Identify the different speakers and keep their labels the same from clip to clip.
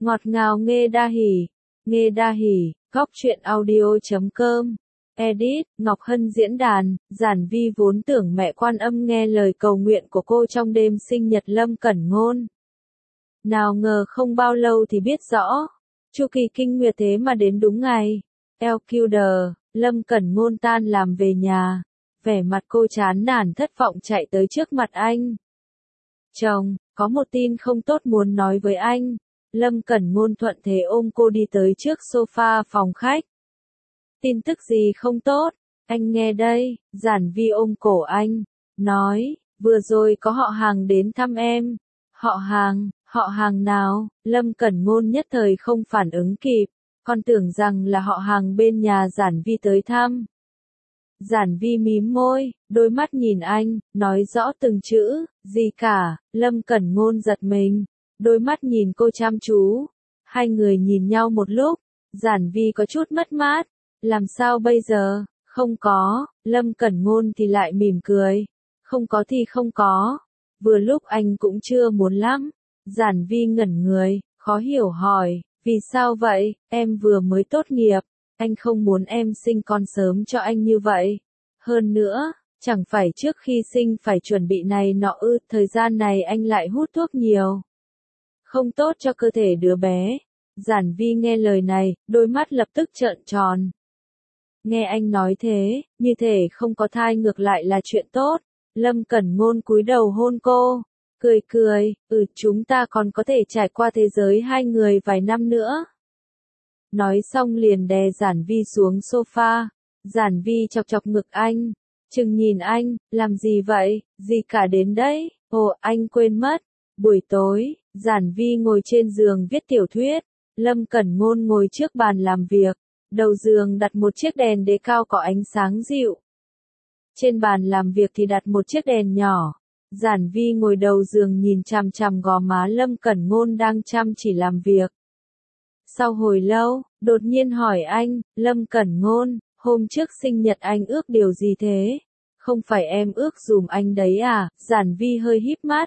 Speaker 1: Ngọt ngào nghe đa hỉ, góc truyện audio.com. Edit, Ngọc Hân diễn đàn, Giản Vi vốn tưởng mẹ Quan Âm nghe lời cầu nguyện của cô trong đêm sinh nhật Lâm Cẩn Ngôn. Nào ngờ không bao lâu thì biết rõ, chu kỳ kinh nguyệt thế mà đến đúng ngày. LQD, Lâm Cẩn Ngôn tan làm về nhà, vẻ mặt cô chán nản thất vọng chạy tới trước mặt anh. Chồng, có một tin không tốt muốn nói với anh. Lâm Cẩn Ngôn thuận thế ôm cô đi tới trước sofa phòng khách. Tin tức gì không tốt? Anh nghe đây. Giản Vi ôm cổ anh, nói, vừa rồi có họ hàng đến thăm em. Họ hàng nào? Lâm Cẩn Ngôn nhất thời không phản ứng kịp, còn tưởng rằng là họ hàng bên nhà Giản Vi tới thăm. Giản Vi mím môi, đôi mắt nhìn anh, nói rõ từng chữ, gì cả. Lâm Cẩn Ngôn giật mình, đôi mắt nhìn cô chăm chú. Hai người nhìn nhau một lúc, Giản Vi có chút mất mát. Làm sao bây giờ? Không có. Lâm Cẩn Ngôn thì lại mỉm cười. Không có thì không có. Vừa lúc anh cũng chưa muốn lắm. Giản Vi ngẩn người, khó hiểu hỏi, vì sao vậy? Em vừa mới tốt nghiệp. Anh không muốn em sinh con sớm cho anh như vậy. Hơn nữa, chẳng phải trước khi sinh phải chuẩn bị này nọ ư, thời gian này anh lại hút thuốc nhiều. Không tốt cho cơ thể đứa bé. Giản Vi nghe lời này, đôi mắt lập tức trợn tròn. Nghe anh nói thế, như thể không có thai ngược lại là chuyện tốt. Lâm Cẩn Ngôn cúi đầu hôn cô, cười, chúng ta còn có thể trải qua thế giới hai người vài năm nữa. Nói xong liền đè Giản Vi xuống sofa. Giản Vi chọc chọc ngực anh, chừng nhìn anh, làm gì vậy, gì cả đến đấy. Ồ, anh quên mất. Buổi tối, Giản Vi ngồi trên giường viết tiểu thuyết. Lâm Cẩn Ngôn ngồi trước bàn làm việc. Đầu giường đặt một chiếc đèn đế cao có ánh sáng dịu. Trên bàn làm việc thì đặt một chiếc đèn nhỏ. Giản Vi ngồi đầu giường nhìn chằm chằm gò má Lâm Cẩn Ngôn đang chăm chỉ làm việc. Sau hồi lâu, đột nhiên hỏi anh, Lâm Cẩn Ngôn, hôm trước sinh nhật anh ước điều gì thế? Không phải em ước giùm anh đấy à? Giản Vi hơi híp mắt.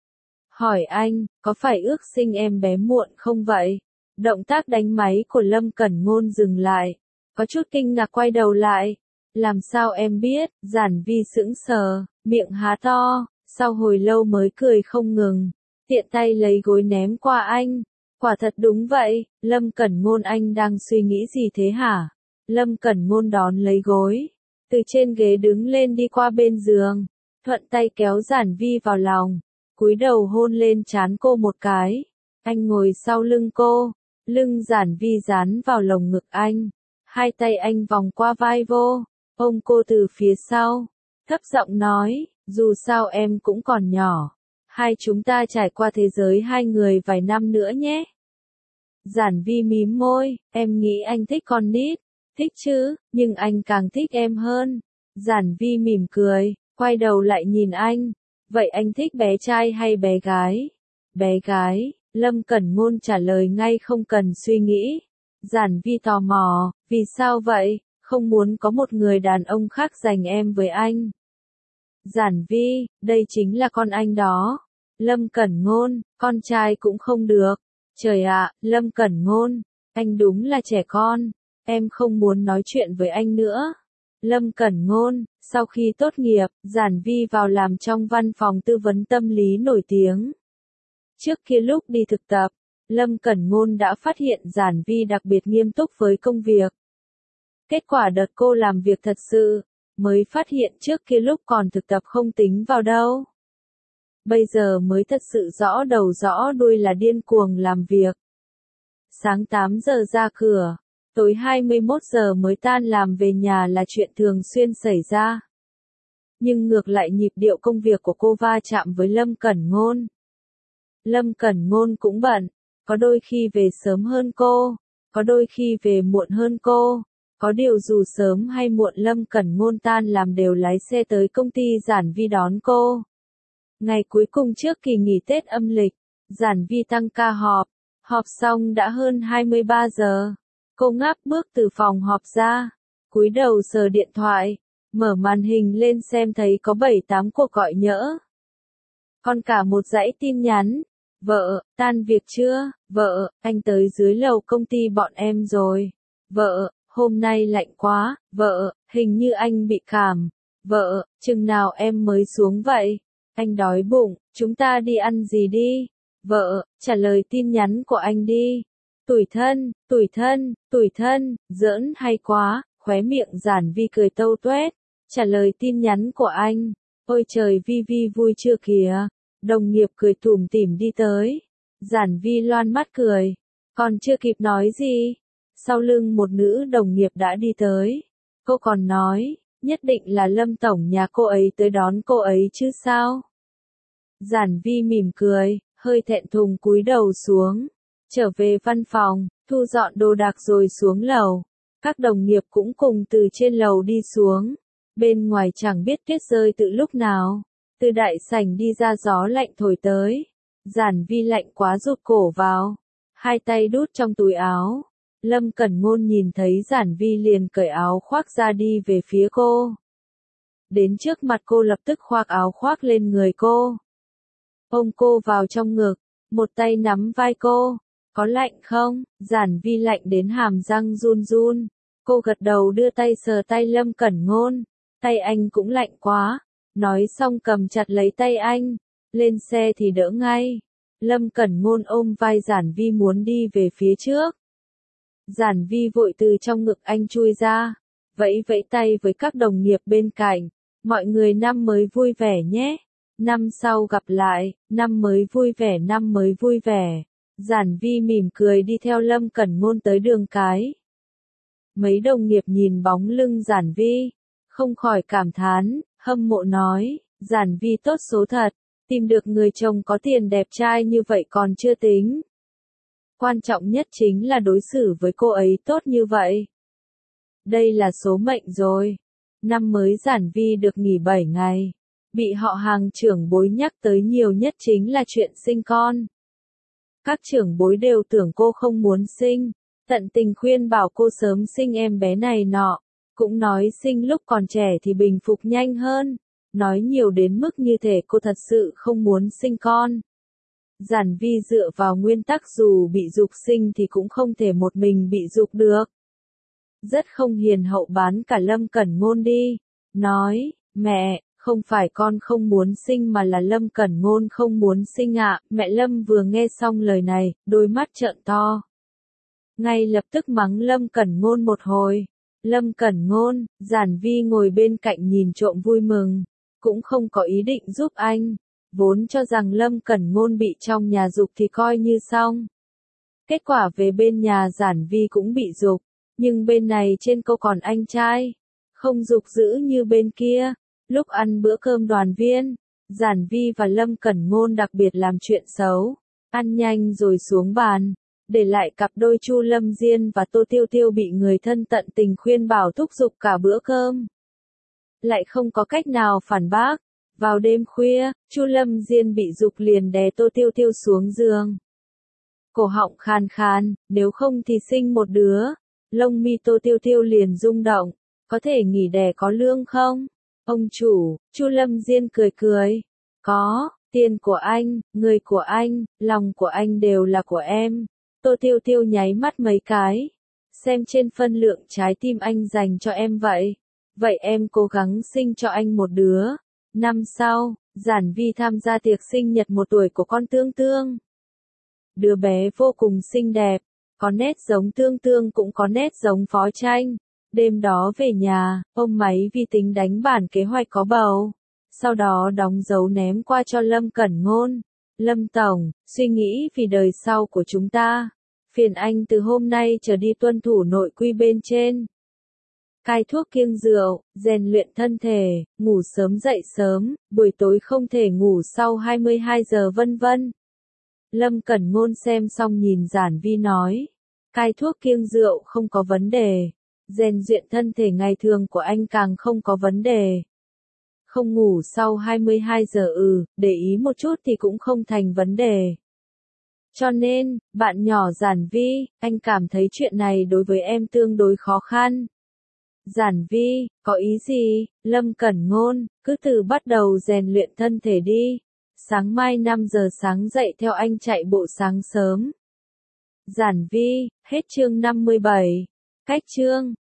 Speaker 1: Hỏi anh, có phải ước sinh em bé muộn không vậy? Động tác đánh máy của Lâm Cẩn Ngôn dừng lại. Có chút kinh ngạc quay đầu lại. Làm sao em biết? Giản Vi sững sờ, miệng há to, sau hồi lâu mới cười không ngừng. Tiện tay lấy gối ném qua anh. Quả thật đúng vậy, Lâm Cẩn Ngôn anh đang suy nghĩ gì thế hả? Lâm Cẩn Ngôn đón lấy gối. Từ trên ghế đứng lên đi qua bên giường. Thuận tay kéo Giản Vi vào lòng. Cúi đầu hôn lên trán cô một cái. Anh ngồi sau lưng cô. Lưng Giản Vi dán vào lồng ngực anh. Hai tay anh vòng qua vai vô. Ôm cô từ phía sau. Thấp giọng nói, dù sao em cũng còn nhỏ. Hai chúng ta trải qua thế giới hai người vài năm nữa nhé. Giản Vi mím môi, em nghĩ anh thích con nít. Thích chứ, nhưng anh càng thích em hơn. Giản Vi mỉm cười, quay đầu lại nhìn anh. Vậy anh thích bé trai hay bé gái? Bé gái. Lâm Cẩn Ngôn trả lời ngay không cần suy nghĩ. Giản Vi tò mò, vì sao vậy? Không muốn có một người đàn ông khác giành em với anh. Giản Vi, đây chính là con anh đó. Lâm Cẩn Ngôn, con trai cũng không được. Trời ạ, Lâm Cẩn Ngôn, anh đúng là trẻ con. Em không muốn nói chuyện với anh nữa. Lâm Cẩn Ngôn, sau khi tốt nghiệp, Giản Vi vào làm trong văn phòng tư vấn tâm lý nổi tiếng. Trước kia lúc đi thực tập, Lâm Cẩn Ngôn đã phát hiện Giản Vi đặc biệt nghiêm túc với công việc. Kết quả đợt cô làm việc thật sự, mới phát hiện trước kia lúc còn thực tập không tính vào đâu. Bây giờ mới thật sự rõ đầu rõ đuôi là điên cuồng làm việc. Sáng 8 giờ ra cửa, tối 21 giờ mới tan làm về nhà là chuyện thường xuyên xảy ra. Nhưng ngược lại nhịp điệu công việc của cô va chạm với Lâm Cẩn Ngôn. Lâm Cẩn Ngôn cũng bận, có đôi khi về sớm hơn cô, có đôi khi về muộn hơn cô. Có điều dù sớm hay muộn Lâm Cẩn Ngôn tan làm đều lái xe tới công ty Giản Vi đón cô. Ngày cuối cùng trước kỳ nghỉ Tết âm lịch, Giản Vi tăng ca họp xong đã hơn 23 giờ. Cô ngáp bước từ phòng họp ra, cúi đầu sờ điện thoại, mở màn hình lên xem thấy có 7-8 cuộc gọi nhỡ. Còn cả một dãy tin nhắn, Vợ, tan việc chưa? Vợ, anh tới dưới lầu công ty bọn em rồi. Vợ, hôm nay lạnh quá. Vợ, hình như anh bị cảm. Vợ, chừng nào em mới xuống vậy? Anh đói bụng, chúng ta đi ăn gì đi? Vợ, trả lời tin nhắn của anh đi. Tủi thân, tủi thân, tủi thân, giỡn hay quá, khóe miệng Giản Vi cười tâu tuét. Trả lời tin nhắn của anh. Ôi trời, Vi Vi vui chưa kìa. Đồng nghiệp cười tủm tỉm đi tới. Giản Vi loan mắt cười. Còn chưa kịp nói gì. Sau lưng một nữ đồng nghiệp đã đi tới. Cô còn nói, nhất định là Lâm tổng nhà cô ấy tới đón cô ấy chứ sao. Giản Vi mỉm cười, hơi thẹn thùng cúi đầu xuống. Trở về văn phòng, thu dọn đồ đạc rồi xuống lầu. Các đồng nghiệp cũng cùng từ trên lầu đi xuống. Bên ngoài chẳng biết tuyết rơi từ lúc nào. Từ đại sảnh đi ra gió lạnh thổi tới. Giản Vi lạnh quá rụt cổ vào. Hai tay đút trong túi áo. Lâm Cẩn Ngôn nhìn thấy Giản Vi liền cởi áo khoác ra đi về phía cô. Đến trước mặt cô lập tức khoác áo khoác lên người cô. Ôm cô vào trong ngực, một tay nắm vai cô. Có lạnh không? Giản Vi lạnh đến hàm răng run run. Cô gật đầu đưa tay sờ tay Lâm Cẩn Ngôn. Tay anh cũng lạnh quá. Nói xong cầm chặt lấy tay anh. Lên xe thì đỡ ngay. Lâm Cẩn Ngôn ôm vai Giản Vi muốn đi về phía trước. Giản Vi vội từ trong ngực anh chui ra. Vẫy vẫy tay với các đồng nghiệp bên cạnh. Mọi người năm mới vui vẻ nhé. Năm sau gặp lại, năm mới vui vẻ, năm mới vui vẻ. Giản Vi mỉm cười đi theo Lâm Cẩn Ngôn tới đường cái. Mấy đồng nghiệp nhìn bóng lưng Giản Vi, không khỏi cảm thán, hâm mộ nói, Giản Vi tốt số thật, tìm được người chồng có tiền đẹp trai như vậy còn chưa tính. Quan trọng nhất chính là đối xử với cô ấy tốt như vậy. Đây là số mệnh rồi. Năm mới Giản Vi được nghỉ 7 ngày. Bị họ hàng trưởng bối nhắc tới nhiều nhất chính là chuyện sinh con. Các trưởng bối đều tưởng cô không muốn sinh, tận tình khuyên bảo cô sớm sinh em bé này nọ, cũng nói sinh lúc còn trẻ thì bình phục nhanh hơn, nói nhiều đến mức như thể cô thật sự không muốn sinh con. Giản Vi dựa vào nguyên tắc dù bị giục sinh thì cũng không thể một mình bị giục được. Rất không hiền hậu bán cả Lâm Cẩn Ngôn đi, nói, mẹ, không phải con không muốn sinh mà là Lâm Cẩn Ngôn không muốn sinh ạ. Mẹ Lâm vừa nghe xong lời này, đôi mắt trợn to. Ngay lập tức mắng Lâm Cẩn Ngôn một hồi. Lâm Cẩn Ngôn, Giản Vi ngồi bên cạnh nhìn trộm vui mừng, cũng không có ý định giúp anh. Vốn cho rằng Lâm Cẩn Ngôn bị trong nhà giục thì coi như xong. Kết quả về bên nhà Giản Vi cũng bị giục, nhưng bên này trên cô còn anh trai, không giục dữ như bên kia. Lúc ăn bữa cơm đoàn viên, Giản Vi và Lâm Cẩn Ngôn đặc biệt làm chuyện xấu, ăn nhanh rồi xuống bàn, để lại cặp đôi Chu Lâm Diên và Tô Tiêu Tiêu bị người thân tận tình khuyên bảo thúc giục cả bữa cơm. Lại không có cách nào phản bác, vào đêm khuya, Chu Lâm Diên bị giục liền đè Tô Tiêu Tiêu xuống giường. Cổ họng khàn khàn, nếu không thì sinh một đứa. Lông mi Tô Tiêu Tiêu liền rung động, có thể nghỉ đẻ có lương không? Ông chủ, Chu Lâm Diên cười cười. Có, tiền của anh, người của anh, lòng của anh đều là của em. Tô Tiêu Tiêu nháy mắt mấy cái. Xem trên phân lượng trái tim anh dành cho em vậy. Vậy em cố gắng sinh cho anh một đứa. Năm sau, Giản Vi tham gia tiệc sinh nhật 1 tuổi của con Tương Tương. Đứa bé vô cùng xinh đẹp, có nét giống Tương Tương cũng có nét giống Phó Tranh. Đêm đó về nhà, ôm máy vi tính đánh bản kế hoạch có bầu. Sau đó đóng dấu ném qua cho Lâm Cẩn Ngôn. Lâm Tổng, suy nghĩ vì đời sau của chúng ta. Phiền anh từ hôm nay trở đi tuân thủ nội quy bên trên. Cai thuốc kiêng rượu, rèn luyện thân thể, ngủ sớm dậy sớm, buổi tối không thể ngủ sau 22 giờ vân vân. Lâm Cẩn Ngôn xem xong nhìn Giản Vi nói. Cai thuốc kiêng rượu không có vấn đề. Rèn luyện thân thể ngày thường của anh càng không có vấn đề. Không ngủ sau 22 giờ để ý một chút thì cũng không thành vấn đề. Cho nên, bạn nhỏ Giản Vi, anh cảm thấy chuyện này đối với em tương đối khó khăn. Giản Vi, có ý gì? Lâm Cẩn Ngôn, cứ từ bắt đầu rèn luyện thân thể đi. Sáng mai 5 giờ sáng dậy theo anh chạy bộ sáng sớm. Giản Vi, hết chương 57. Cách chương